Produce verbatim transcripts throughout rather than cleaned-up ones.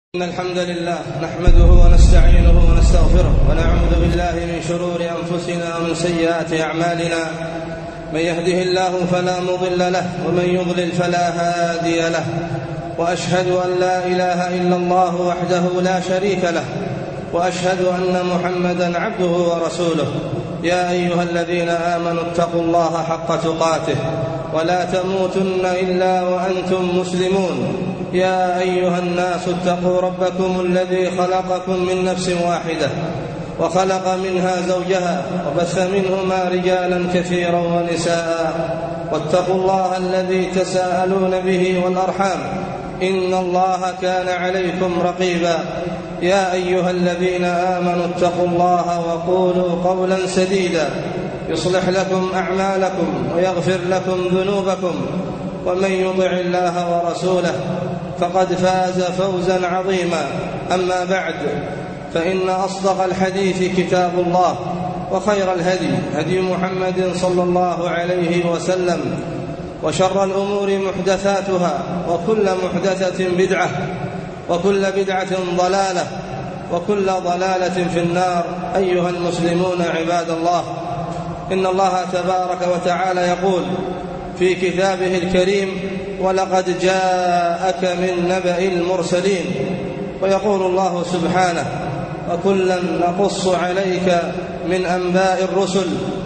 إن الحمد لله نحمده ونستعينه ونستغفره ونعوذ بالله من شرور أنفسنا ومن سيئات أعمالنا. من يهده الله فلا مضل له ومن يضلل فلا هادي له، وأشهد أن لا إله إلا الله وحده لا شريك له، وأشهد أن محمدا عبده ورسوله. يا أيها الذين آمنوا اتقوا الله حق تقاته ولا تموتن إلا وأنتم مسلمون. يا أيها الناس اتقوا ربكم الذي خلقكم من نفس واحدة وخلق منها زوجها وبث منهما رجالا كثيرا ونساء، واتقوا الله الذي تساءلون به والأرحام إن الله كان عليكم رقيبا. يا أيها الذين آمنوا اتقوا الله وقولوا قولا سديدا يصلح لكم أعمالكم ويغفر لكم ذنوبكم، ومن يطع الله ورسوله فقد فاز فوزا عظيما. أما بعد، فإن أصدق الحديث كتاب الله، وخير الهدي هدي محمد صلى الله عليه وسلم، وشر الأمور محدثاتها، وكل محدثة بدعة، وكل بدعة ضلالة، وكل ضلالة في النار. أيها المسلمون عباد الله، إن الله تبارك وتعالى يقول في كتابه الكريم: ولقد جاءك من نبأ المرسلين. ويقول الله سبحانه: وكلا نقص عليك من أنباء الرسل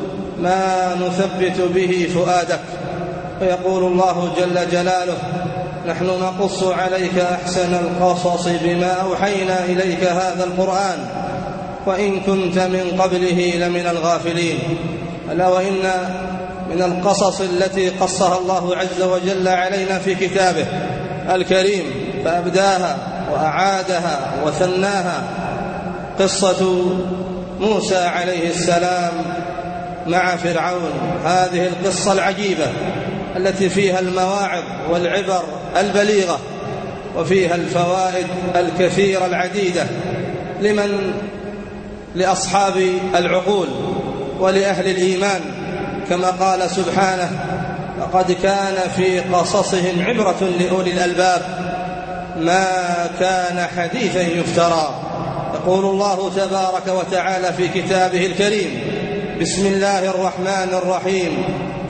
ما نثبت به فؤادك. ويقول الله جل جلاله: نحن نقص عليك أحسن القصص بما أوحينا إليك هذا القرآن وإن كنت من قبله لمن الغافلين. ألا وإن من القصص التي قصها الله عز وجل علينا في كتابه الكريم فأبداها وأعادها وثناها قصة موسى عليه السلام مع فرعون. هذه القصة العجيبة التي فيها المواعظ والعبر البليغة، وفيها الفوائد الكثيرة العديدة لمن لأصحاب العقول ولأهل الإيمان، كما قال سبحانه: لقد كان في قصصهم عبرة لأولي الألباب ما كان حديثا يفترى. يقول الله تبارك وتعالى في كتابه الكريم: بسم الله الرحمن الرحيم،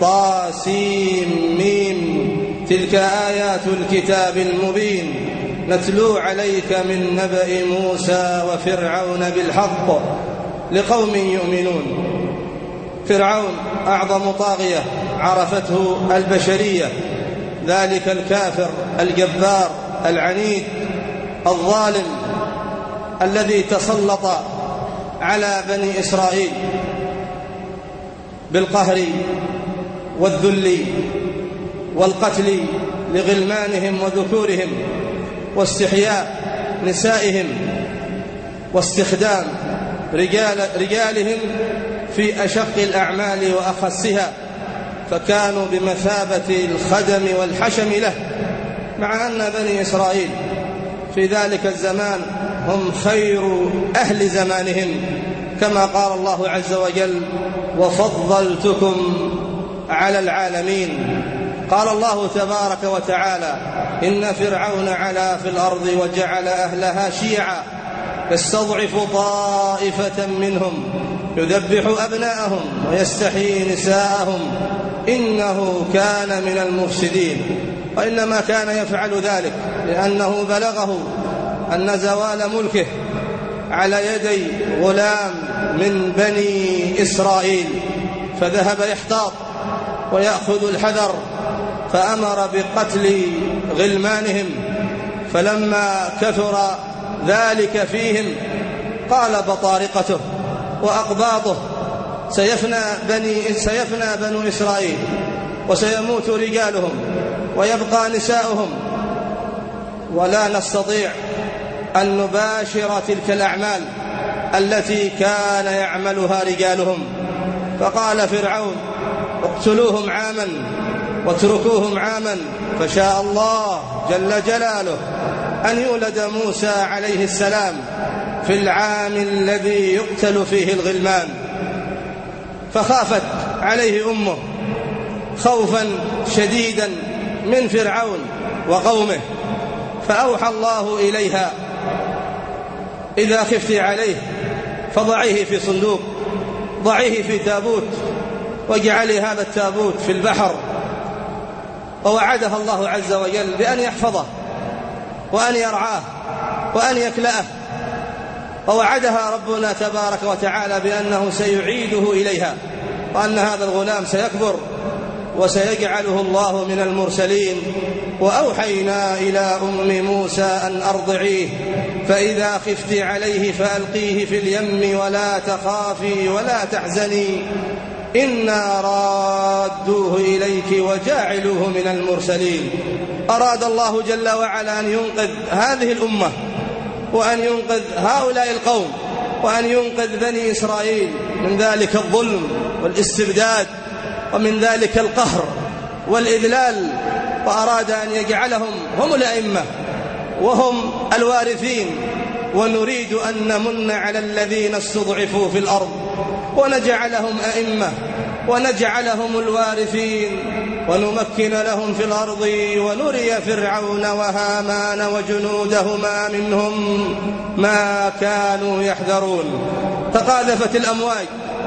طاسيم ميم، تلك آيات الكتاب المبين، نتلو عليك من نبأ موسى وفرعون بالحق لقوم يؤمنون. فرعون أعظم طاغية عرفته البشرية، ذلك الكافر الجبار العنيد الظالم الذي تسلط على بني إسرائيل بالقهر والذل والقتل لغلمانهم وذكورهم، واستحياء نسائهم، واستخدام رجال رجالهم في أشق الأعمال وأخسها، فكانوا بمثابة الخدم والحشم له. مع أن بني إسرائيل في ذلك الزمان هم خير أهل زمانهم، كما قال الله عز وجل: وفضلتكم على العالمين. قال الله تبارك وتعالى: إن فرعون علا في الأرض وجعل أهلها شيعا يستضعف طائفة منهم يذبح أبناءهم ويستحيي نساءهم إنه كان من المفسدين. وإنما كان يفعل ذلك لأنه بلغه أن زوال ملكه على يدي غلام من بني إسرائيل، فذهب يحتاط ويأخذ الحذر، فأمر بقتل غلمانهم. فلما كثر ذلك فيهم قال بطارقته وأقباطه: سيفنى, بني سيفنى بنو إسرائيل وسيموت رجالهم ويبقى نساؤهم، ولا نستطيع أن نباشر تلك الأعمال التي كان يعملها رجالهم. فقال فرعون: اقتلوهم عاما واتركوهم عاما، فشاء الله جل جلاله أن يولد موسى عليه السلام في العام الذي يقتل فيه الغلمان. فخافت عليه أمه خوفا شديدا من فرعون وقومه، فأوحى الله إليها إذا خفت عليه فضعيه في صندوق، ضعيه في تابوت، واجعلي هذا التابوت في البحر. ووعدها الله عز وجل بأن يحفظه وأن يرعاه وأن يكلأه، ووعدها ربنا تبارك وتعالى بأنه سيعيده إليها، وأن هذا الغلام سيكبر وسيجعله الله من المرسلين. وأوحينا إلى أم موسى أن أرضعيه فإذا خفت عليه فألقيه في اليم ولا تخافي ولا تحزني إنا رادوه إليك وجاعلوه من المرسلين. أراد الله جل وعلا أن ينقذ هذه الأمة وأن ينقذ هؤلاء القوم وأن ينقذ بني إسرائيل من ذلك الظلم والاستبداد ومن ذلك القهر والإذلال، وأراد أن يجعلهم هم الأئمة وهم الوارثين. ونريد أن نمن على الذين استضعفوا في الأرض ونجعلهم أئمة ونجعلهم الوارثين ونمكن لهم في الأرض ونري فرعون وهامان وجنودهما منهم ما كانوا يحذرون. تقاذفت الأمواج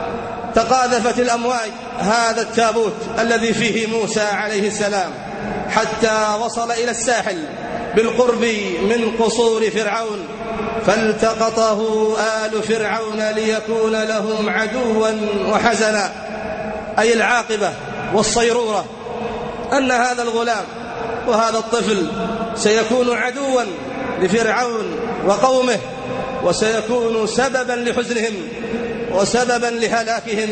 تقاذفت الأمواج هذا التابوت الذي فيه موسى عليه السلام حتى وصل إلى الساحل بالقرب من قصور فرعون، فالتقطه آل فرعون ليكون لهم عدوا وحزنا، أي العاقبة والصيرورة أن هذا الغلام وهذا الطفل سيكون عدوا لفرعون وقومه، وسيكون سببا لحزنهم وسببا لهلاكهم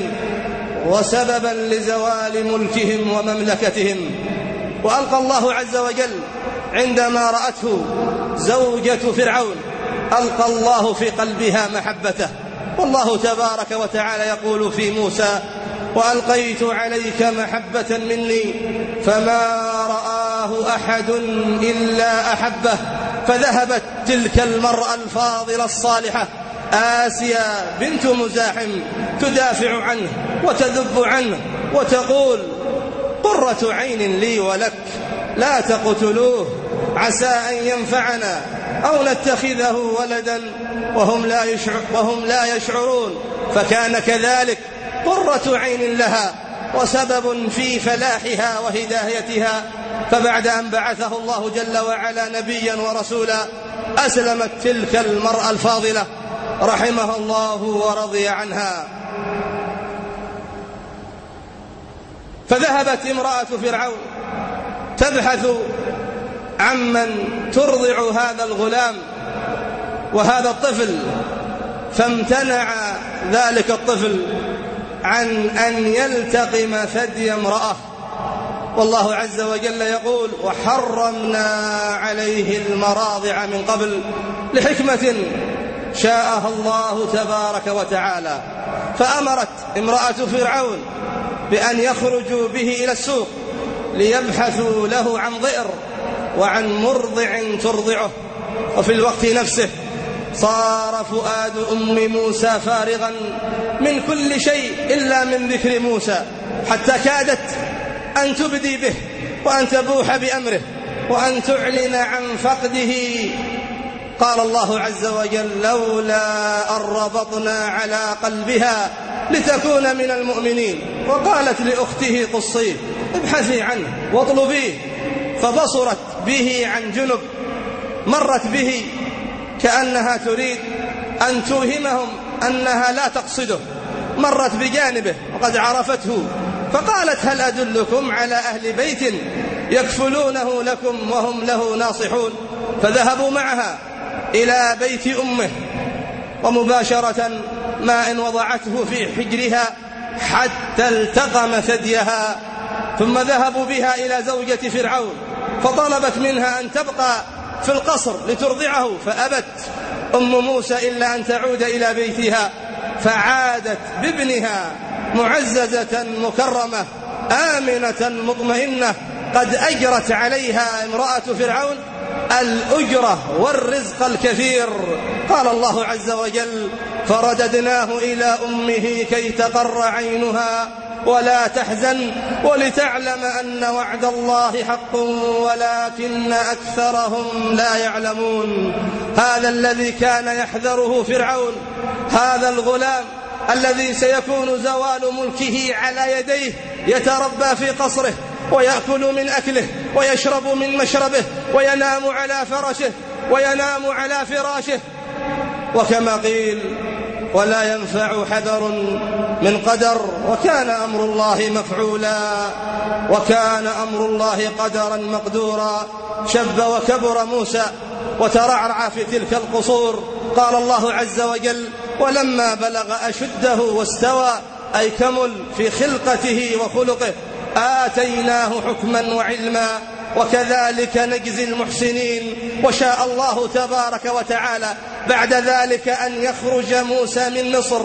وسببا لزوال ملكهم ومملكتهم. وألقى الله عز وجل عندما رأته زوجة فرعون ألقى الله في قلبها محبته. والله تبارك وتعالى يقول في موسى وألقيت عليك محبة مني فما رآه أحد إلا أحبه. فذهبت تلك المرأة الفاضلة الصالحة آسيا بنت مزاحم تدافع عنه وتذب عنه وتقول قرة عين لي ولك لا تقتلوه عسى أن ينفعنا أو نتخذه ولدا وهم لا, يشعر وهم لا يشعرون. فكان كذلك قرة عين لها وسبب في فلاحها وهدايتها. فبعد أن بعثه الله جل وعلا نبيا ورسولا أسلمت تلك المرأة الفاضلة رحمها الله ورضي عنها. فذهبت امرأة فرعون تبحث عمن ترضع هذا الغلام وهذا الطفل، فامتنع ذلك الطفل عن أن يلتقم ثدي امرأة. والله عز وجل يقول وحرمنا عليه المراضع من قبل لحكمة شاءها الله تبارك وتعالى. فأمرت امرأة فرعون بأن يخرجوا به إلى السوق ليبحثوا له عن ضئر وعن مرضع ترضعه. وفي الوقت نفسه صار فؤاد أم موسى فارغا من كل شيء إلا من ذكر موسى، حتى كادت أن تبدي به وأن تبوح بأمره وأن تعلن عن فقده. قال الله عز وجل لولا أن ربطنا على قلبها لتكون من المؤمنين. وقالت لأخته قصيه ابحثي عنه واطلبيه. فبصرت به عن جنب، مرت به كأنها تريد أن توهمهم أنها لا تقصده، مرت بجانبه وقد عرفته. فقالت هل أدلكم على أهل بيت يكفلونه لكم وهم له ناصحون. فذهبوا معها إلى بيت أمه، ومباشرة ما إن وضعته في حجرها حتى التقم ثديها. ثم ذهبوا بها إلى زوجة فرعون فطلبت منها أن تبقى في القصر لترضعه، فأبت أم موسى إلا أن تعود إلى بيتها. فعادت بابنها معززة مكرمة آمنة مطمئنة، قد أجرت عليها امرأة فرعون الأجرة والرزق الكثير. قال الله عز وجل فرددناه إلى أمه كي تقر عينها ولا تحزن ولتعلم أن وعد الله حق ولكن أكثرهم لا يعلمون. هذا الذي كان يحذره فرعون، هذا الغلام الذي سيكون زوال ملكه على يديه، يتربى في قصره ويأكل من أكله ويشرب من مشربه وينام على فرشه وينام على فراشه. وكما قيل: ولا ينفع حذر من قدر، وكان أمر الله مفعولا، وكان أمر الله قدرا مقدورا. شب وكبر موسى وترعرع في تلك القصور. قال الله عز وجل: ولما بلغ أشده واستوى، أي كمل في خلقته وخلقه، آتيناه حكما وعلما وكذلك نجزي المحسنين. وشاء الله تبارك وتعالى بعد ذلك أن يخرج موسى من مصر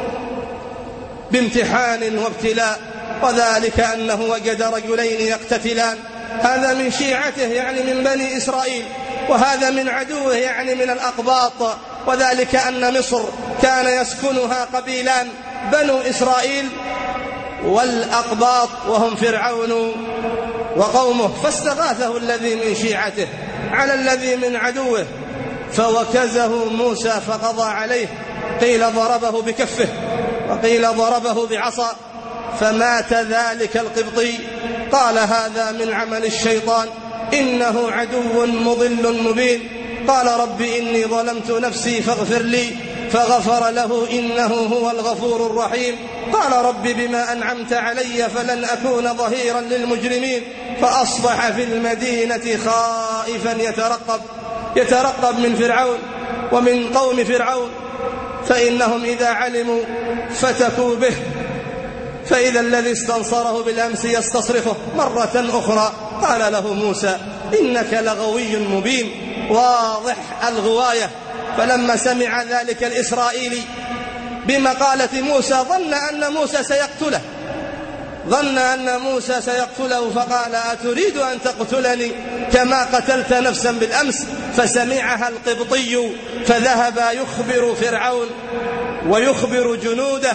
بامتحان وابتلاء، وذلك أنه وجد رجلين يقتتلان، هذا من شيعته يعني من بني إسرائيل، وهذا من عدوه يعني من الأقباط. وذلك أن مصر كان يسكنها قبيلان، بنو إسرائيل والأقباط، وهم فرعون وقومه. فاستغاثه الذي من شيعته على الذي من عدوه فوكزه موسى فقضى عليه. قيل ضربه بكفه وقيل ضربه بعصا فمات ذلك القبطي. قال: هذا من عمل الشيطان إنه عدو مضل مبين. قال: رب إني ظلمت نفسي فاغفر لي، فغفر له إنه هو الغفور الرحيم. قال: رب بما أنعمت علي فلن أكون ظهيرا للمجرمين. فأصبح في المدينة خائفا يترقب يترقب من فرعون ومن قوم فرعون، فإنهم إذا علموا فتكوا به، فإذا الذي استنصره بالأمس يستصرخه مرة أخرى. قال له موسى: إنك لغوي مبين، واضح الغواية. فلما سمع ذلك الإسرائيلي بمقالة موسى ظن أن موسى سيقتله ظن أن موسى سيقتله فقال: أتريد أن تقتلني كما قتلت نفسا بالأمس؟ فسمعها القبطي فذهب يخبر فرعون ويخبر جنوده.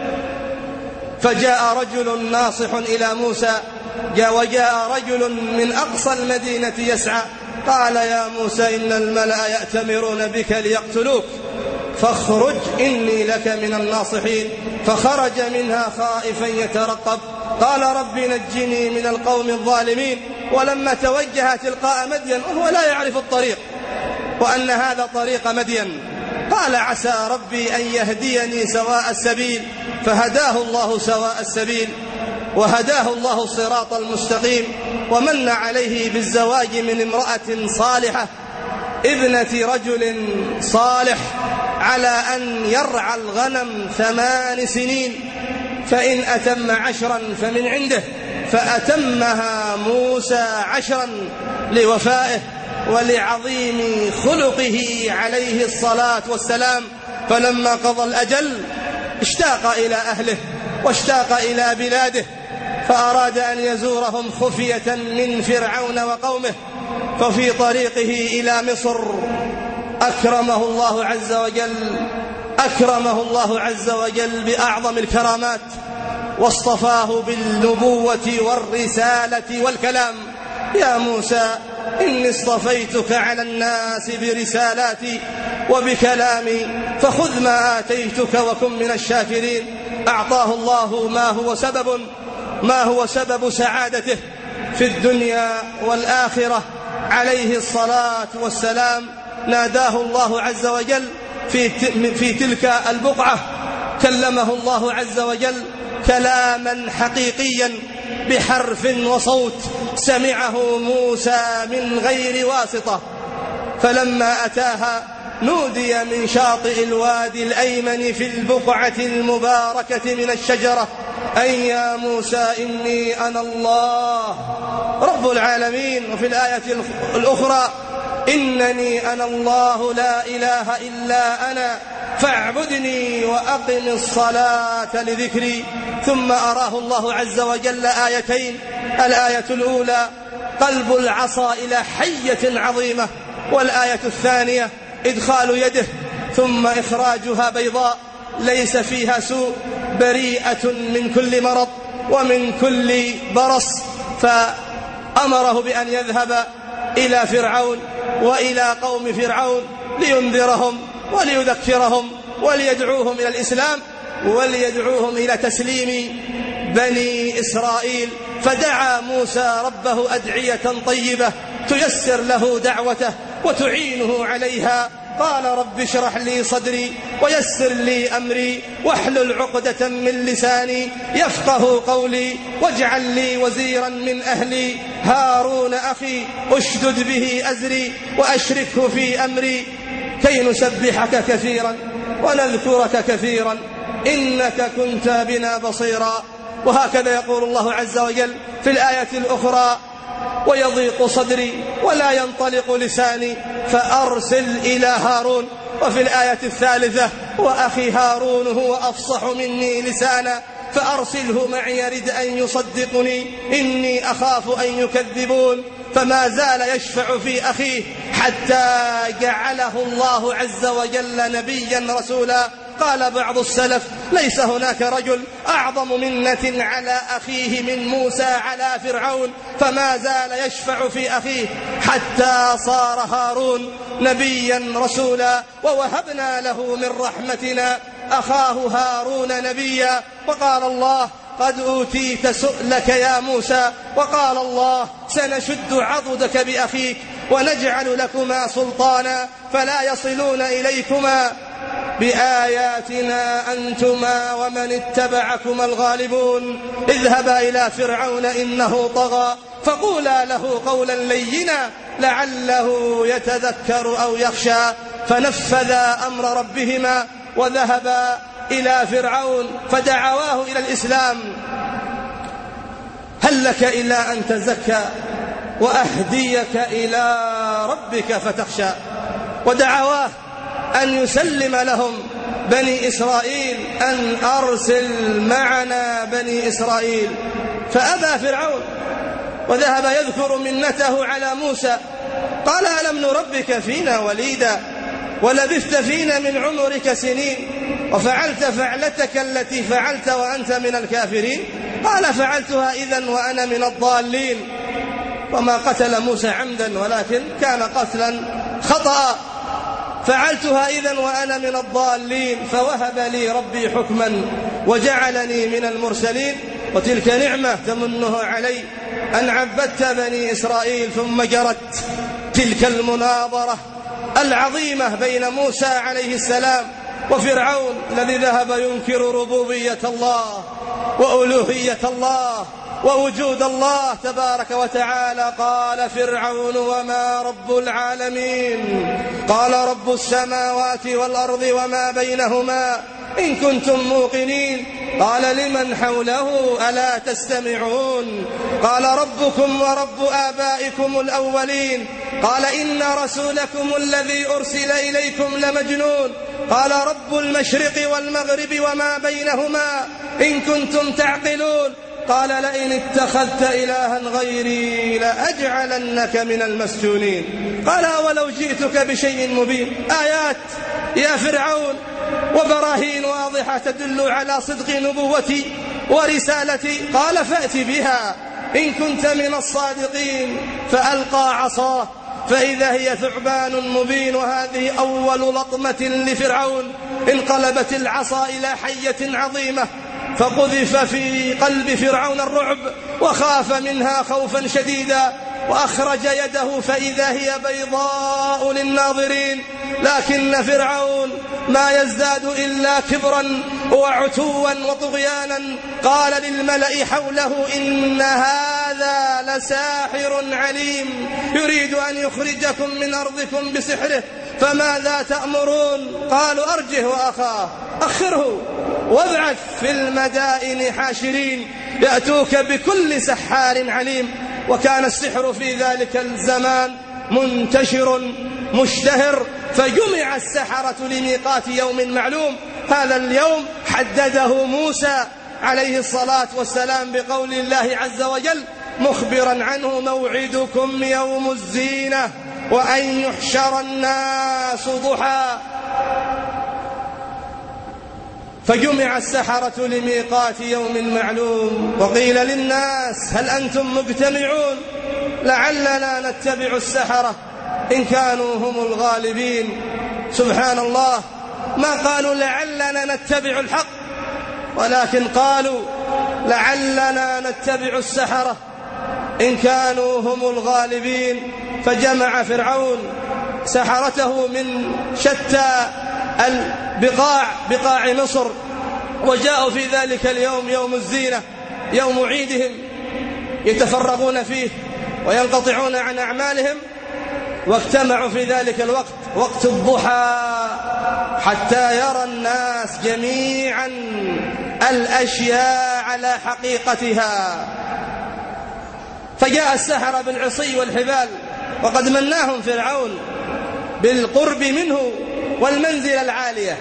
فجاء رجل ناصح إلى موسى، جاء وجاء رجل من أقصى المدينة يسعى، قال: يا موسى إن الملأ يأتمرون بك ليقتلوك فاخرج إني لك من الناصحين. فخرج منها خائفا يترقب. قال: رب نجني من القوم الظالمين. ولما توجه تلقاء مدين وهو لا يعرف الطريق وأن هذا طريق مدين، قال: عسى ربي أن يهديني سواء السبيل. فهداه الله سواء السبيل وهداه الله الصراط المستقيم، ومن عليه بالزواج من امرأة صالحة ابنة رجل صالح على أن يرعى الغنم ثمان سنين، فإن أتم عشرا فمن عنده. فأتمها موسى عشرا لوفائه ولعظيم خلقه عليه الصلاة والسلام. فلما قضى الأجل اشتاق إلى أهله واشتاق إلى بلاده، فأراد أن يزورهم خفية من فرعون وقومه. ففي طريقه إلى مصر أكرمه الله عز وجل أكرمه الله عز وجل بأعظم الكرامات، واصطفاه بالنبوة والرسالة والكلام. يا موسى إني اصطفيتك على الناس برسالاتي وبكلامي، فخذ ما آتيتك وكن من الشاكرين. أعطاه الله ما هو سبب ما هو سبب سعادته في الدنيا والآخرة عليه الصلاة والسلام. ناداه الله عز وجل في في تلك البقعة، كلمه الله عز وجل كلاما حقيقيا بحرف وصوت سمعه موسى من غير واسطة. فلما أتاها نودي من شاطئ الوادي الأيمن في البقعة المباركة من الشجرة أن يا موسى إني أنا الله رب العالمين. وفي الآية الأخرى إنني أنا الله لا إله إلا أنا فاعبدني وأقم الصلاة لذكري. ثم أراه الله عز وجل آيتين، الآية الأولى قلب العصا إلى حية عظيمة، والآية الثانية إدخال يده ثم إخراجها بيضاء ليس فيها سوء بريئة من كل مرض. ومن كل برص، فأمره بأن يذهب إلى فرعون وإلى قوم فرعون لينذرهم وليذكرهم وليدعوهم إلى الإسلام وليدعوهم إلى تسليم بني إسرائيل. فدعا موسى ربه أدعية طيبة تيسر له دعوته وتعينه عليها. قال رب اشرح لي صدري ويسر لي أمري واحلل عقدة من لساني يفقه قولي واجعل لي وزيرا من أهلي هارون أخي أشدد به أزري وأشركه في أمري كي نسبحك كثيرا ونذكرك كثيرا إنك كنت بنا بصيرا. وهكذا يقول الله عز وجل في الآية الأخرى ويضيق صدري ولا ينطلق لساني فأرسل إلى هارون. وفي الآية الثالثة وأخي هارون هو أفصح مني لسانا فأرسله معي يرد أن يصدقني إني أخاف أن يكذبون. فما زال يشفع في أخيه حتى جعله الله عز وجل نبيا رسولا. قال بعض السلف ليس هناك رجل أعظم منة على أخيه من موسى على فرعون، فما زال يشفع في أخيه حتى صار هارون نبيا رسولا. ووهبنا له من رحمتنا أخاه هارون نبيا. وقال الله قد أوتيت سؤلك يا موسى. وقال الله سنشد عضدك بأخيك ونجعل لكما سلطانا فلا يصلون إليكما بآياتنا أنتما ومن اتبعكما الغالبون. اذهبا إلى فرعون إنه طغى فقولا له قولا لينا لعله يتذكر أو يخشى. فنفذا أمر ربهما وذهبا إلى فرعون فدعواه إلى الإسلام. هل لك إلى أن تزكى وأهديك إلى ربك فتخشى. ودعواه أن يسلم لهم بني إسرائيل أن أرسل معنا بني إسرائيل، فأبى فرعون وذهب يذكر منته على موسى. قال ألم نربك فينا وليدا ولبثت فينا من عمرك سنين وفعلت فعلتك التي فعلت وأنت من الكافرين. قال فعلتها إذن وأنا من الضالين. وما قتل موسى عمدا ولكن كان قتلا خطأ. فعلتها إذن وأنا من الضالين فوهب لي ربي حكما وجعلني من المرسلين. وتلك نعمة تمنه علي أن عبدت بني إسرائيل. ثم جرت تلك المناظرة العظيمة بين موسى عليه السلام وفرعون الذي ذهب ينكر ربوبية الله وألوهية الله ووجود الله تبارك وتعالى. قال فرعون وما رب العالمين؟ قال رب السماوات والأرض وما بينهما إن كنتم موقنين. قال لمن حوله ألا تستمعون؟ قال ربكم ورب آبائكم الأولين. قال إن رسولكم الذي أرسل إليكم لمجنون. قال رب المشرق والمغرب وما بينهما إن كنتم تعقلون. قال لئن اتخذت إلها غيري لأجعلنك من المسجونين. قال ولو جئتك بشيء مبين. آيات يا فرعون وبراهين واضحة تدل على صدق نبوتي ورسالتي. قال فأت بها إن كنت من الصادقين. فألقى عصاه فإذا هي ثعبان مبين. وهذه أول لطمة لفرعون. انقلبت العصا إلى حية عظيمة فقذف في قلب فرعون الرعب وخاف منها خوفا شديدا وأخرج يده فإذا هي بيضاء للناظرين. لكن فرعون ما يزداد إلا كبرا وعتوا وطغيانا. قال للملأ حوله إن هذا لساحر عليم يريد أن يخرجكم من أرضكم بسحره فماذا تأمرون؟ قالوا أرجه وأخاه أخره وابعث في المدائن حاشرين يأتوك بكل سحار عليم. وكان السحر في ذلك الزمان منتشر مشتهر فجمع السحرة لميقات يوم معلوم. هذا اليوم حدده موسى عليه الصلاة والسلام بقول الله عز وجل مخبرا عنه موعدكم يوم الزينة وأن يحشر الناس ضحى. فجمع السحرة لميقات يوم معلوم وقيل للناس هل أنتم مجتمعون لعلنا نتبع السحرة إن كانوا هم الغالبين. سبحان الله، ما قالوا لعلنا نتبع الحق، ولكن قالوا لعلنا نتبع السحرة إن كانوا هم الغالبين. فجمع فرعون سحرته من شتى البقاع بقاع مصر، وجاءوا في ذلك اليوم يوم الزينة يوم عيدهم يتفرغون فيه وينقطعون عن أعمالهم، واجتمعوا في ذلك الوقت وقت الضحى حتى يرى الناس جميعا الأشياء على حقيقتها. فجاء السحرة بالعصي والحبال، وقد مناهم فرعون بالقرب منه والمنزلة العالية،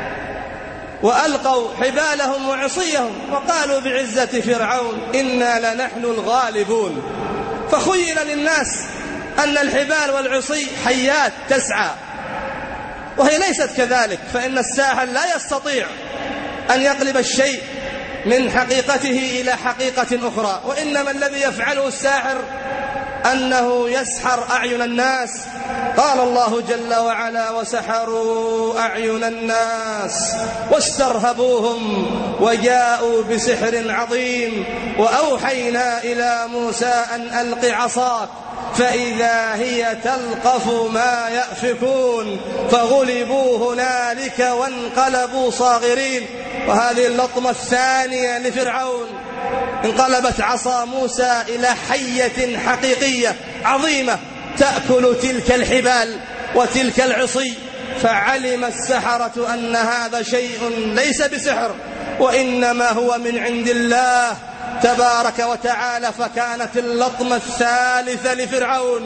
وألقوا حبالهم وعصيهم وقالوا بعزة فرعون إنا لنحن الغالبون. فخيل للناس أن الحبال والعصي حيات تسعى، وهي ليست كذلك، فإن الساحر لا يستطيع أن يقلب الشيء من حقيقته إلى حقيقة أخرى، وإنما الذي يفعله الساحر أنه يسحر أعين الناس. قال الله جل وعلا وسحروا أعين الناس واسترهبوهم وجاءوا بسحر عظيم وأوحينا إلى موسى أن ألق عصاك فإذا هي تلقف ما يأفكون فغلبوا هنالك وانقلبوا صاغرين. وهذه اللطمة الثانية لفرعون، انقلبت عصا موسى إلى حية حقيقية عظيمة تأكل تلك الحبال وتلك العصي، فعلم السحرة أن هذا شيء ليس بسحر وإنما هو من عند الله تبارك وتعالى. فكانت اللطمة الثالثة لفرعون،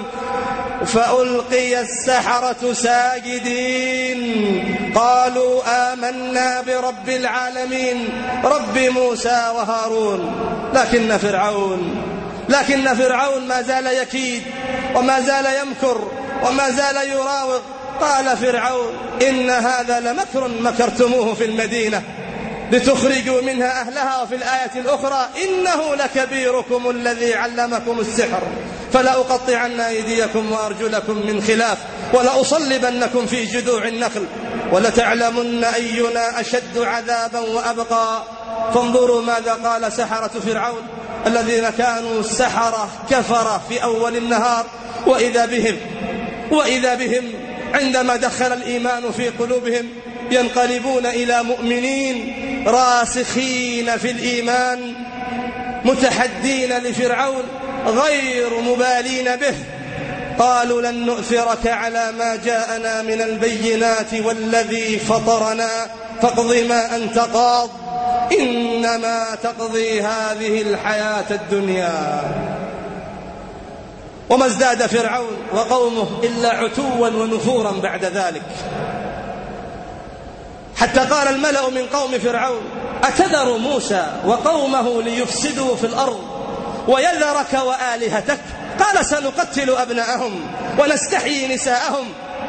فألقي السحرة ساجدين قالوا آمنا برب العالمين رب موسى وهارون. لكن فرعون لكن فرعون ما زال يكيد وما زال يمكر وما زال يراوغ. قال فرعون إن هذا لمكر مكرتموه في المدينة لتخرجوا منها أهلها، وفي الآية الأخرى إنه لكبيركم الذي علمكم السحر فلأقطعن أيديكم وأرجلكم من خلاف ولأصلبنكم في جذوع النخل ولتعلمن أينا أشد عذابا وأبقى. فانظروا ماذا قال سحرة فرعون الذين كانوا السحرة كفرة في أول النهار، وإذا بهم وإذا بهم عندما دخل الإيمان في قلوبهم ينقلبون إلى مؤمنين راسخين في الإيمان متحدين لفرعون غير مبالين به. قالوا لن نؤثرك على ما جاءنا من البينات والذي فطرنا فاقض ما أنت قاض إنما تقضي هذه الحياة الدنيا. وما ازداد فرعون وقومه إلا عتوا ونفورا بعد ذلك، حتى قال الملأ من قوم فرعون أتذر موسى وقومه ليفسدوا في الأرض ويذرك وآلهتك؟ قال سنقتل أبناءهم ونستحيي نساءهم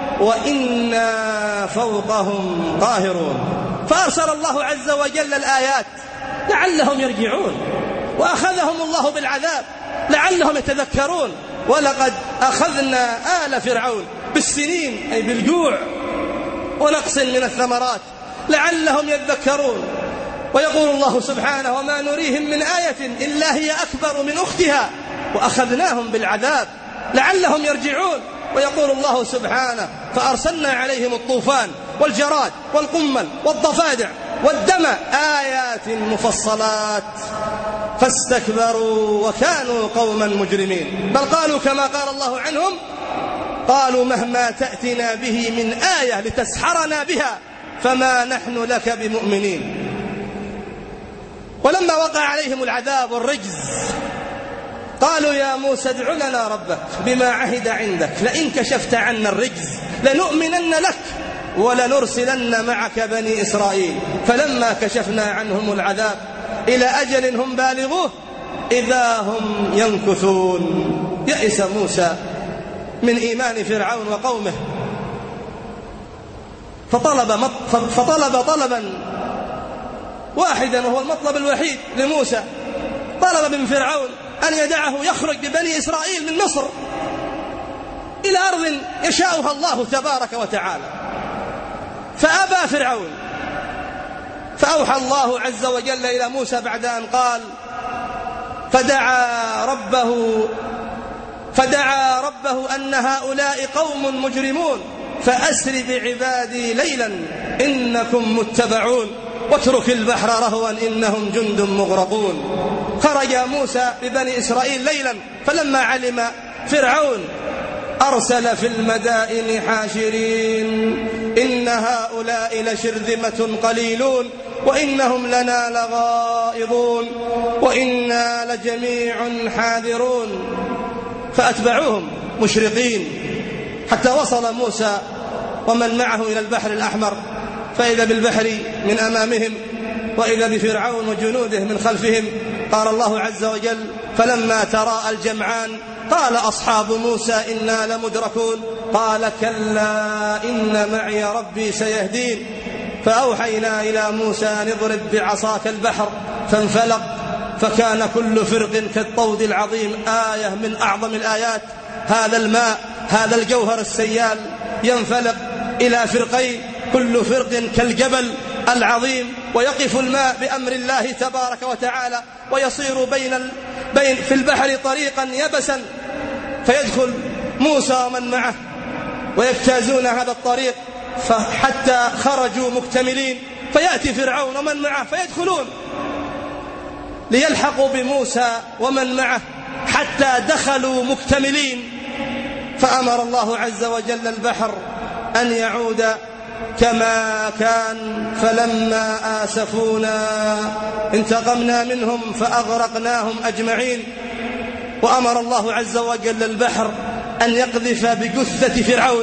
وإنا فوقهم قاهرون. فأرسل الله عز وجل الآيات لعلهم يرجعون، وأخذهم الله بالعذاب لعلهم يتذكرون. ولقد أخذنا آل فرعون بالسنين أي بالجوع ونقص من الثمرات لعلهم يذكرون. ويقول الله سبحانه وما نريهم من آية إلا هي أكبر من أختها وأخذناهم بالعذاب لعلهم يرجعون. ويقول الله سبحانه فأرسلنا عليهم الطوفان والجراد والقمل والضفادع والدم آيات مفصلات فاستكبروا وكانوا قوما مجرمين. بل قالوا كما قال الله عنهم قالوا مهما تأتنا به من آية لتسحرنا بها فما نحن لك بمؤمنين. ولما وقع عليهم العذاب والرجز قالوا يا موسى ادع لنا ربك بما عهد عندك لئن كشفت عنا الرجز لنؤمنن لك ولنرسلن معك بني إسرائيل. فلما كشفنا عنهم العذاب إلى أجل هم بالغوه إذا هم ينكثون. يئس موسى من إيمان فرعون وقومه فطلب, فطلب طلبا واحدا وهو المطلب الوحيد لموسى، طلب من فرعون أن يدعه يخرج ببني إسرائيل من مصر إلى أرض يشاءها الله تبارك وتعالى، فأبى فرعون. فأوحى الله عز وجل إلى موسى بعد أن قال فدعا ربه فدعا ربه أن هؤلاء قوم مجرمون فأسر بعبادي ليلا إنكم متبعون واترك البحر رهوا إنهم جند مغرقون. خرج موسى ببني إسرائيل ليلا، فلما علم فرعون أرسل في المدائن حاشرين إن هؤلاء لشرذمة قليلون وإنهم لنا لغائظون وإنا لجميع حاذرون. فأتبعوهم مشرقين حتى وصل موسى ومن معه إلى البحر الأحمر، فإذا بالبحر من أمامهم وإذا بفرعون وجنوده من خلفهم. قال الله عز وجل فلما تراءى الجمعان قال أصحاب موسى إنا لمدركون قال كلا إن معي ربي سيهدين. فأوحينا إلى موسى أن اضرب بعصاك البحر فانفلق فكان كل فرق كالطود العظيم. آية من أعظم الآيات. هذا الماء هذا الجوهر السيال ينفلق إلى فرقين، كل فرق كالجبل العظيم، ويقف الماء بأمر الله تبارك وتعالى ويصير بين ال... بين في البحر طريقا يبسا، فيدخل موسى ومن معه ويجتازون هذا الطريق حتى خرجوا مكتملين، فيأتي فرعون ومن معه فيدخلون ليلحقوا بموسى ومن معه حتى دخلوا مكتملين. فأمر الله عز وجل البحر أن يعود كما كان فلما آسفونا انتقمنا منهم فأغرقناهم أجمعين. وأمر الله عز وجل البحر أن يقذف بجثة فرعون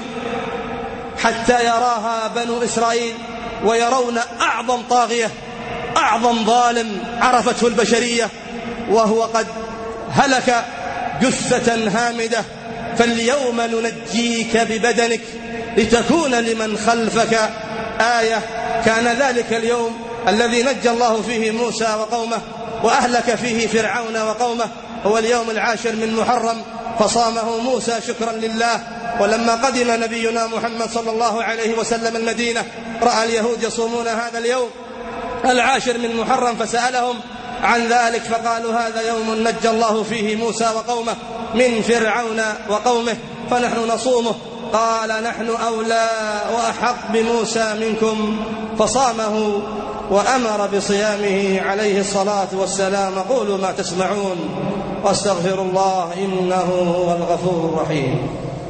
حتى يراها بنو إسرائيل ويرون أعظم طاغية أعظم ظالم عرفته البشرية، وهو قد هلك جثة هامدة. فاليوم ننجيك ببدنك لتكون لمن خلفك آية. كان ذلك اليوم الذي نجى الله فيه موسى وقومه وأهلك فيه فرعون وقومه، هو اليوم العاشر من محرم، فصامه موسى شكرا لله. ولما قدم نبينا محمد صلى الله عليه وسلم المدينة رأى اليهود يصومون هذا اليوم العاشر من محرم فسألهم عن ذلك فقالوا هذا يوم نجى الله فيه موسى وقومه من فرعون وقومه فنحن نصومه. قال نحن أولى وأحق بموسى منكم، فصامه وأمر بصيامه عليه الصلاة والسلام. قولوا ما تسمعون واستغفر الله إنه هو الغفور الرحيم.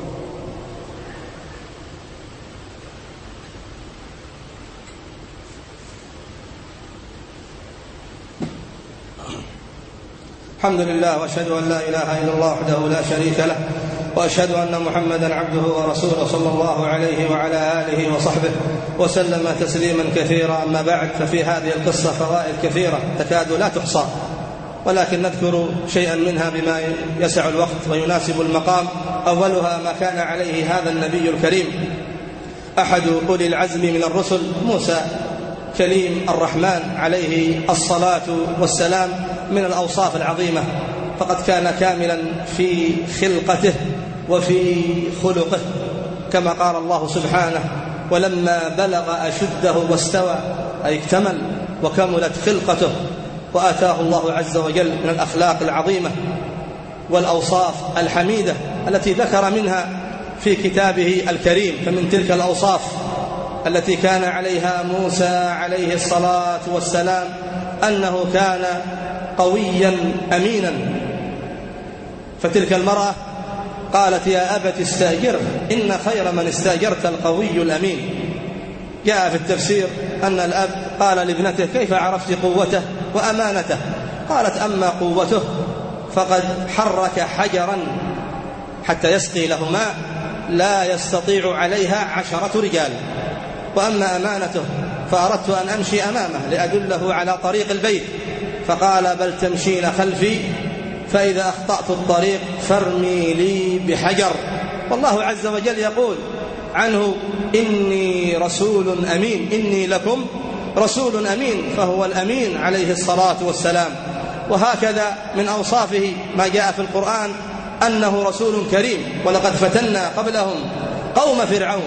الحمد لله وأشهد أن لا إله إلا الله وحده لا شريك له، وأشهد أن محمدا عبده ورسوله صلى الله عليه وعلى آله وصحبه وسلم تسليما كثيرا. أما بعد، ففي هذه القصة فوائد كثيرة تكاد لا تحصى، ولكن نذكر شيئا منها بما يسع الوقت ويناسب المقام. أولها ما كان عليه هذا النبي الكريم أحد أولي العزم من الرسل موسى كليم الرحمن عليه الصلاة والسلام من الأوصاف العظيمة، فقد كان كاملا في خلقته وفي خلقه، كما قال الله سبحانه ولما بلغ أشده واستوى، أي اكتمل وكملت خلقته، وآتاه الله عز وجل من الأخلاق العظيمة والأوصاف الحميدة التي ذكر منها في كتابه الكريم. فمن تلك الأوصاف التي كان عليها موسى عليه الصلاة والسلام أنه كان قويا أمينا. فتلك المرأة قالت يا أبت استأجره إن خير من استأجرت القوي الأمين. جاء في التفسير أن الأب قال لابنته كيف عرفت قوته وأمانته؟ قالت أما قوته فقد حرك حجرا حتى يسقي له ماء لا يستطيع عليها عشرة رجال، وأما أمانته فأردت أن أمشي أمامه لأدله على طريق البيت، فقال بل تمشين خلفي فإذا أخطأت الطريق فارمي لي بحجر. والله عز وجل يقول عنه إني رسول أمين إني لكم رسول أمين فهو الأمين عليه الصلاة والسلام. وهكذا من أوصافه ما جاء في القرآن أنه رسول كريم. ولقد فتنا قبلهم قوم فرعون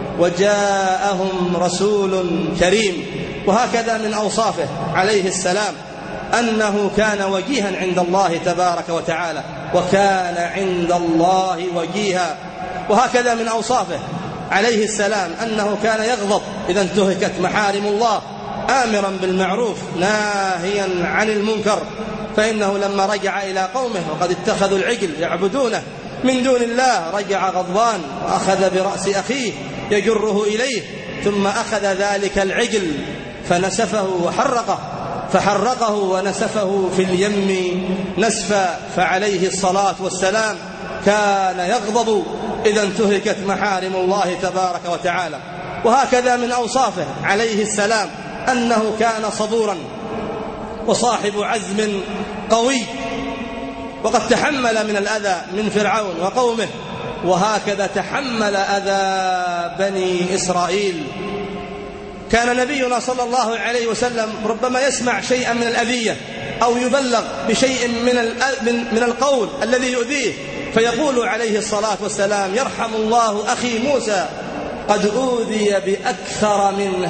وجاءهم رسول كريم. وهكذا من أوصافه عليه السلام أنه كان وجيها عند الله تبارك وتعالى، وكان عند الله وجيها. وهكذا من أوصافه عليه السلام أنه كان يغضب إذا انتهكت محارم الله، آمرا بالمعروف ناهيا عن المنكر. فإنه لما رجع إلى قومه وقد اتخذوا العجل يعبدونه من دون الله رجع غضبان وأخذ برأس أخيه يجره إليه، ثم أخذ ذلك العجل فنسفه وحرقه فحرقه ونسفه في اليم نسفا. فعليه الصلاة والسلام كان يغضب إذا انتهكت محارم الله تبارك وتعالى. وهكذا من أوصافه عليه السلام أنه كان صبورا وصاحب عزم قوي، وقد تحمل من الأذى من فرعون وقومه، وهكذا تحمل أذى بني إسرائيل. كان نبينا صلى الله عليه وسلم ربما يسمع شيئا من الأذية أو يبلغ بشيء من القول الذي يؤذيه، فيقول عليه الصلاة والسلام: يرحم الله أخي موسى قد أوذي بأكثر من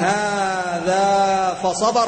هذا فصبر.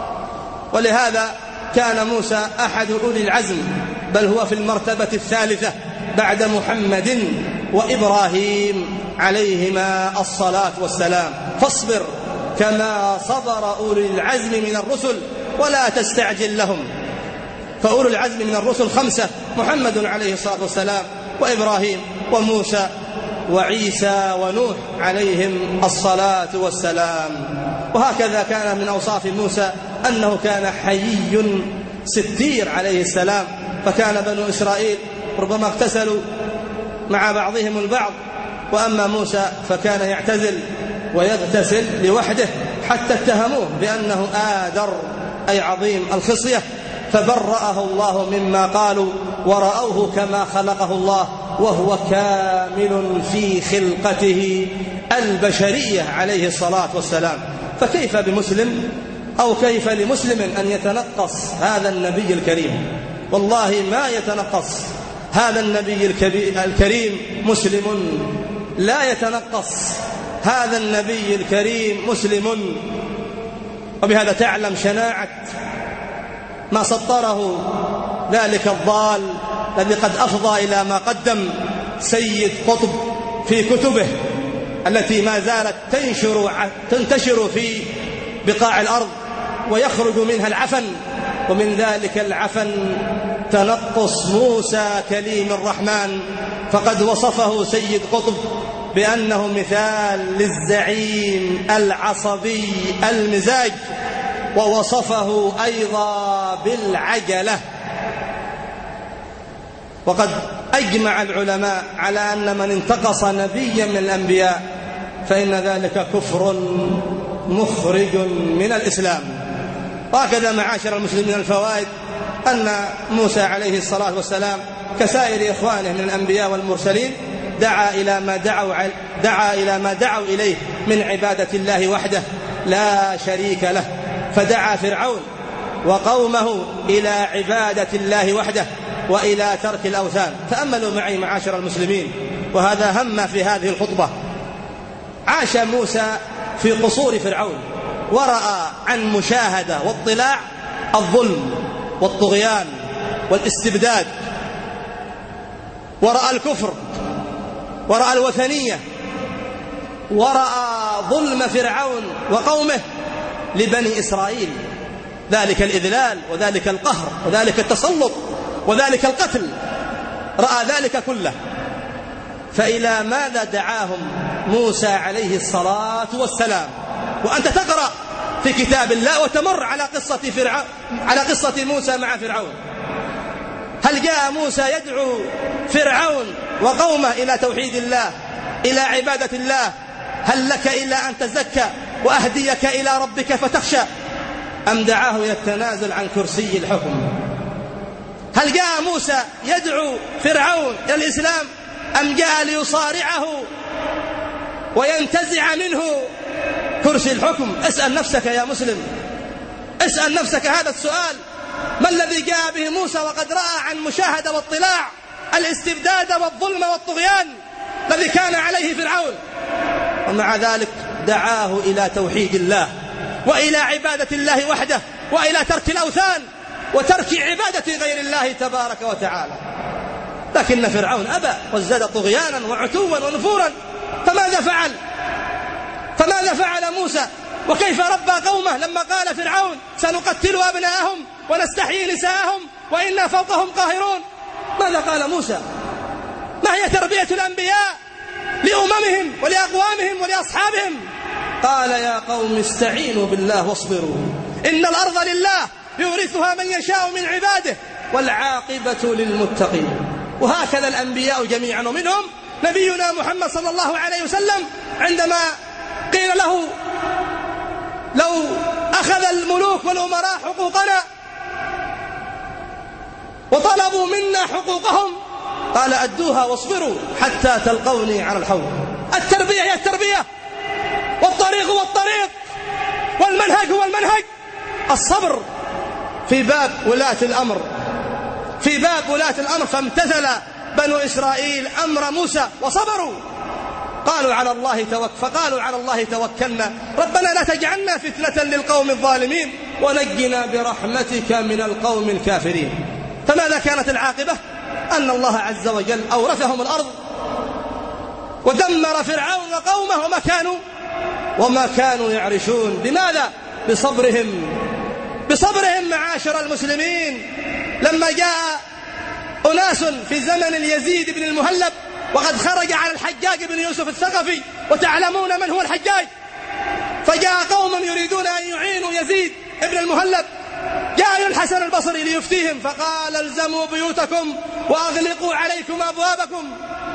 ولهذا كان موسى أحد أولي العزم، بل هو في المرتبة الثالثة بعد محمد وإبراهيم عليهما الصلاة والسلام. فاصبر كما صبر أولي العزم من الرسل ولا تستعجل لهم. فأولو العزم من الرسل خمسة: محمد عليه الصلاة والسلام وإبراهيم وموسى وعيسى ونوح عليهم الصلاة والسلام. وهكذا كان من أوصاف موسى أنه كان حيي ستير عليه السلام. فكان بنو إسرائيل ربما اغتسلوا مع بعضهم البعض، وأما موسى فكان يعتزل ويغتسل لوحده، حتى اتهموه بأنه آدر أي عظيم الخصية، فبرأه الله مما قالوا ورأوه كما خلقه الله وهو كامل في خلقته البشرية عليه الصلاة والسلام. فكيف بمسلم أو كيف لمسلم أن يتنقص هذا النبي الكريم؟ والله ما يتنقص هذا النبي الكريم مسلم، لا يتنقص هذا النبي الكريم مسلم. وبهذا تعلم شناعة ما سطره ذلك الضال الذي قد أفضى إلى ما قدم سيد قطب في كتبه التي ما زالت تنشر تنتشر في بقاع الأرض ويخرج منها العفن. ومن ذلك العفن تنقص موسى كليم الرحمن، فقد وصفه سيد قطب بأنه مثال للزعيم العصبي المزاج، ووصفه أيضا بالعجلة. وقد أجمع العلماء على أن من انتقص نبيا من الأنبياء فإن ذلك كفر مخرج من الإسلام. وهكذا معاشر المسلمين الفوائد أن موسى عليه الصلاة والسلام كسائر إخوانه من الأنبياء والمرسلين دعا إلى ما دعوا دعا إلى ما دعوا إليه من عبادة الله وحده لا شريك له، فدعا فرعون وقومه إلى عبادة الله وحده وإلى ترك الأوثان. تأملوا معي معاشر المسلمين، وهذا هم في هذه الخطبة. عاش موسى في قصور فرعون ورأى عن مشاهدة واطلاع الظلم والطغيان والاستبداد، ورأى الكفر، ورأى الوثنية، ورأى ظلم فرعون وقومه لبني إسرائيل، ذلك الإذلال وذلك القهر وذلك التسلط وذلك القتل، رأى ذلك كله. فإلى ماذا دعاهم موسى عليه الصلاة والسلام؟ وأنت تقرأ في كتاب الله وتمر على قصة فرعون، على قصة موسى مع فرعون. هل جاء موسى يدعو فرعون وقومه إلى توحيد الله، إلى عبادة الله؟ هل لك إلا أن تزكى وأهديك إلى ربك فتخشى؟ أم دعاه إلى التنازل عن كرسي الحكم؟ هل جاء موسى يدعو فرعون إلى الإسلام أم جاء ليصارعه وينتزع منه كرسي الحكم. اسأل نفسك يا مسلم، اسأل نفسك هذا السؤال: ما الذي جاء به موسى وقد رأى عن مشاهدة واطلاع الاستبداد والظلم والطغيان الذي كان عليه فرعون؟ ومع ذلك دعاه إلى توحيد الله وإلى عبادة الله وحده وإلى ترك الأوثان وترك عبادة غير الله تبارك وتعالى. لكن فرعون أبى وازداد طغيانا وعتوا ونفورا. فماذا فعل؟ فماذا فعل موسى؟ وكيف ربى قومه لما قال فرعون: سنقتل أبناءهم ونستحيي نساءهم وإنا فوقهم قاهرون؟ ماذا قال موسى؟ ما هي تربية الأنبياء لأممهم ولأقوامهم ولأصحابهم؟ قال: يا قوم استعينوا بالله واصبروا إن الأرض لله يورثها من يشاء من عباده والعاقبة للمتقين. وهكذا الأنبياء جميعا، ومنهم نبينا محمد صلى الله عليه وسلم عندما قيل له: لو أخذ الملوك والأمراء حقوقنا وطلبوا منا حقوقهم قال: أدوها واصبروا حتى تلقوني على الحوض. التربية هي التربية، والطريق هو الطريق، والمنهج هو المنهج. الصبر في باب ولاة الأمر، في باب ولاة الأمر. فامتثل بنو إسرائيل أمر موسى وصبروا. قالوا على الله توك فقالوا على الله توكلنا ربنا لا تجعلنا فتنة للقوم الظالمين ونجنا برحمتك من القوم الكافرين. فماذا كانت العاقبة؟ أن الله عز وجل أورثهم الأرض ودمر فرعون وقومه وما كانوا وما كانوا يعرشون. لماذا؟ بصبرهم، بصبرهم معاشر المسلمين. لما جاء أناس في زمن اليزيد بن المهلب وقد خرج على الحجاج بن يوسف الثقفي، وتعلمون من هو الحجاج، فجاء قوم يريدون أن يعينوا يزيد بن المهلب، جاء الحسن البصري ليفتيهم فقال: الزموا بيوتكم وأغلقوا عليكم أبوابكم.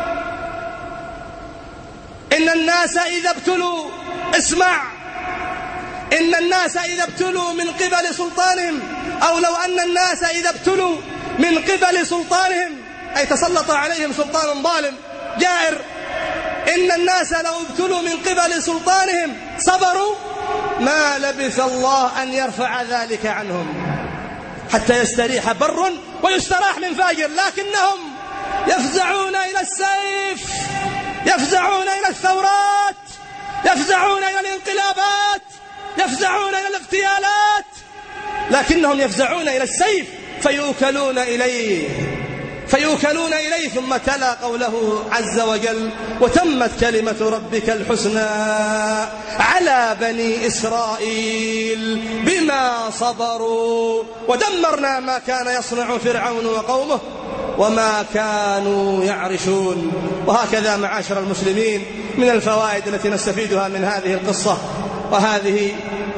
إن الناس إذا ابتلوا، اسمع، إن الناس إذا ابتلوا من قبل سلطانهم، أو لو أن الناس إذا ابتلوا من قبل سلطانهم، أي تسلط عليهم سلطان ظالم جائر، إن الناس لو ابتلوا من قبل سلطانهم صبروا ما لبث الله أن يرفع ذلك عنهم حتى يستريح بر ويستراح من فاجر. لكنهم يفزعون إلى السيف، يفزعون إلى الثورات، يفزعون إلى الانقلابات، يفزعون إلى الاغتيالات، لكنهم يفزعون إلى السيف فيوكلون إليه فيوكلون إليه. ثم تلا قوله عز وجل: وتمت كلمة ربك الحسنى على بني إسرائيل بما صبروا ودمرنا ما كان يصنع فرعون وقومه وما كانوا يعرشون. وهكذا معاشر المسلمين من الفوائد التي نستفيدها من هذه القصة، وهذه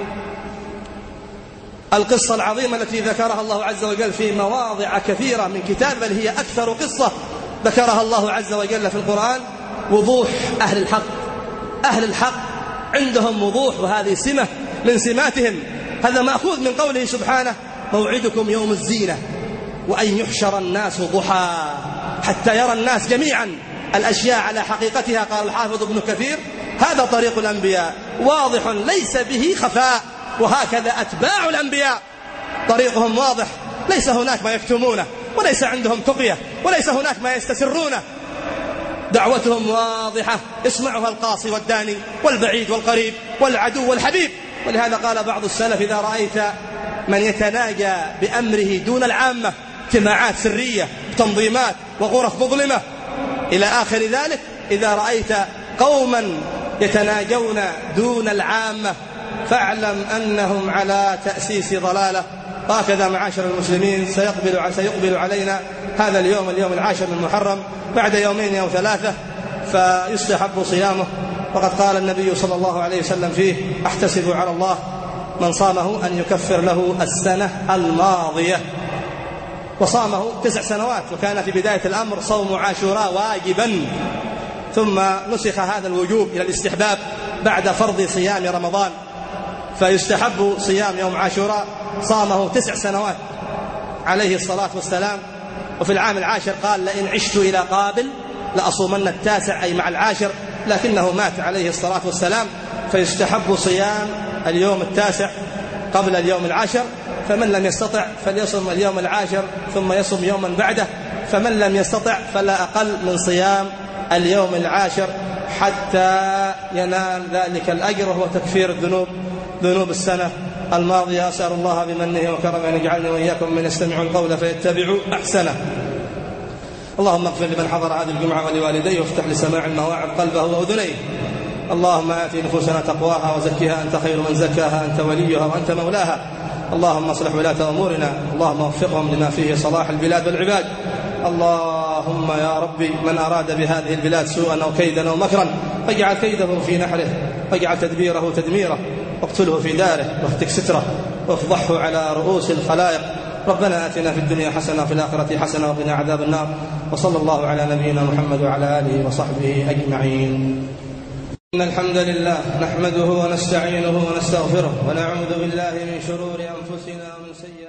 القصة العظيمة التي ذكرها الله عز وجل في مواضع كثيرة من كتاب، بل هي أكثر قصة ذكرها الله عز وجل في القرآن، وضوح أهل الحق. أهل الحق عندهم وضوح، وهذه سمة من سماتهم. هذا مأخوذ من قوله سبحانه: موعدكم يوم الزينة وأن يحشر الناس ضحى حتى يرى الناس جميعا الأشياء على حقيقتها. قال الحافظ ابن كثير: هذا طريق الأنبياء واضح ليس به خفاء. وهكذا أتباع الأنبياء طريقهم واضح، ليس هناك ما يكتمونه، وليس عندهم تقية، وليس هناك ما يستسرونه. دعوتهم واضحة، اسمعها القاصي والداني والبعيد والقريب والعدو والحبيب. ولهذا قال بعض السلف: إذا رأيت من يتناجى بأمره دون العامة، اجتماعات سرية، تنظيمات وغرف مظلمة إلى آخر ذلك، إذا رأيت قوما يتناجون دون العامة فاعلم أنهم على تأسيس ضلالة. هكذا معاشر المسلمين سيقبل, سيقبل علينا هذا اليوم، اليوم العاشر من محرم، بعد يومين أو ثلاثة فيستحب صيامه. وقد قال النبي صلى الله عليه وسلم فيه: أحتسب على الله من صامه أن يكفر له السنة الماضية. وصامه تسع سنوات، وكان في بداية الأمر صوم عاشوراء واجبا، ثم نسخ هذا الوجوب إلى الاستحباب بعد فرض صيام رمضان، فيستحب صيام يوم عاشوراء. صامه تسع سنوات عليه الصلاة والسلام. وفي العام العاشر قال: لئن عشت إلى قابل لأصومن التاسع، أي مع العاشر، لكنه مات عليه الصلاة والسلام. فيستحب صيام اليوم التاسع قبل اليوم العاشر، فمن لم يستطع فليصم اليوم العاشر ثم يصم يوما بعده، فمن لم يستطع فلا أقل من صيام اليوم العاشر حتى ينال ذلك الأجر، وهو تكفير الذنوب ذنوب السنة الماضية. أسأل الله بمنه وكرمه أن يجعلني وإياكم من يستمعون القول فيتبعوا أحسنه. اللهم اغفر لمن حضر هذه الجمعة ولوالديه، وافتح لسماع المواعظ قلبه وأذنيه. اللهم آت نفوسنا تقواها وزكها أنت خير من زكاها، أنت وليها وأنت مولاها. اللهم اصلح ولاة أمورنا، اللهم وفقهم لما فيه صلاح البلاد والعباد. اللهم يا ربي من أراد بهذه البلاد سوءا أو كيدا أو مكرا فاجعل كيده في نحره، واجعل تدبيره تدميره، واقتله في داره، وافتك ستره، وافضحه على رؤوس الخلائق. ربنا آتنا في الدنيا حسنة وفي الآخرة حسنة وقنا عذاب النار. وصلى الله على نبينا محمد وعلى آله وصحبه أجمعين. إن الحمد لله نحمده ونستعينه ونستغفره ونعوذ بالله من شرور أنفسنا ومن سيئات